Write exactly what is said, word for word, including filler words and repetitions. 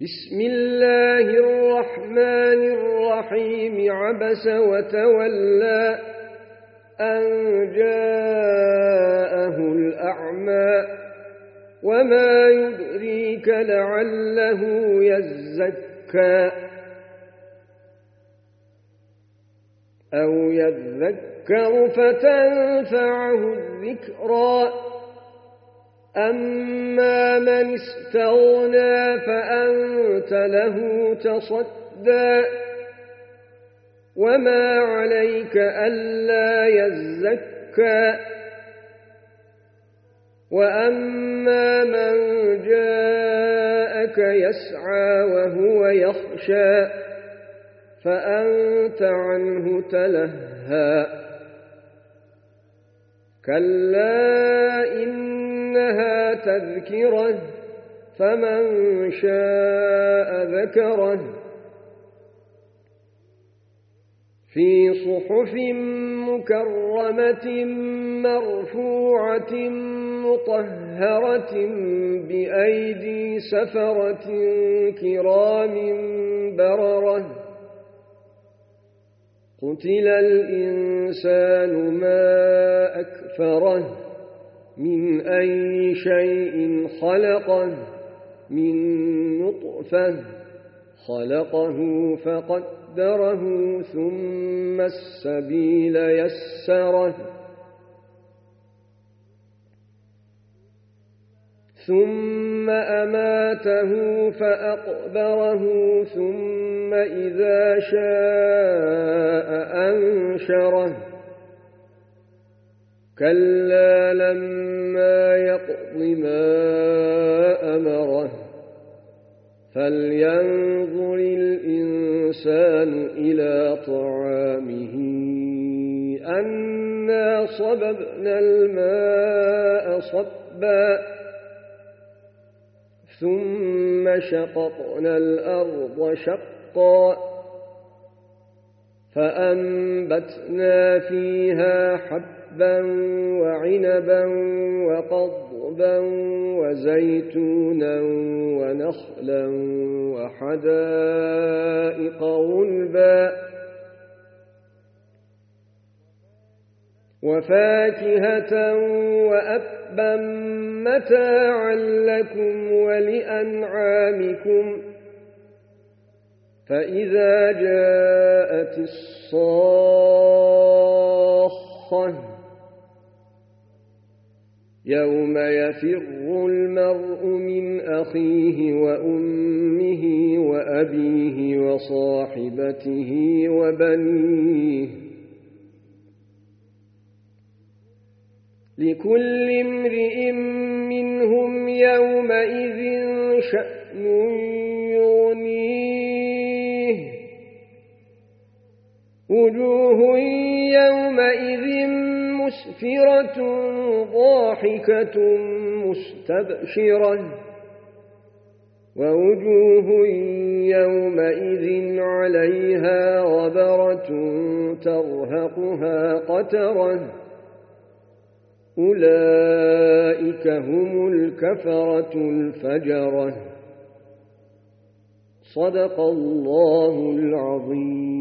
بسم الله الرحمن الرحيم عبس وتولى أن جاءه الأعمى وما يدريك لعله يزكى أو يذكر فتنفعه الذكرى أما من استغنى فأنت له تصدى وما عليك ألا يزكى وأما من جاءك يسعى وهو يخشى فأنت عنه تلهى كلا إنها تذكرة فمن شاء ذكره في صحف مكرمة مرفوعة مطهرة بأيدي سفرة كرام بررة قتل الإنسان ما أكفره من أي شيء خلقه من نطفة خلقه فقدره ثم السبيل يسره ثم أماته فأقبره ثم إذا شاء أنشره كلا لما يقض ما أمره فلينظر الإنسان إلى طعامه أنا صببنا الماء صبا ثم شققنا الأرض شقا فأنبتنا فيها حبا وعنبا وقضبا وزيتونا ونخلا وحدائق غلبا وفاكهة وأبا متاعا لكم ولأنعامكم فإذا جاءت الصاخة يوم يفر المرء من أخيه وأمه وأبيه وصاحبته وبنيه لكل امرئ منهم يومئذ شأن يغنيه وجوه يومئذ مسفرة ضاحكة مستبشرة ووجوه يومئذ عليها غبرة ترهقها قترة أولئك هم الكفرة الفجرة صدق الله العظيم.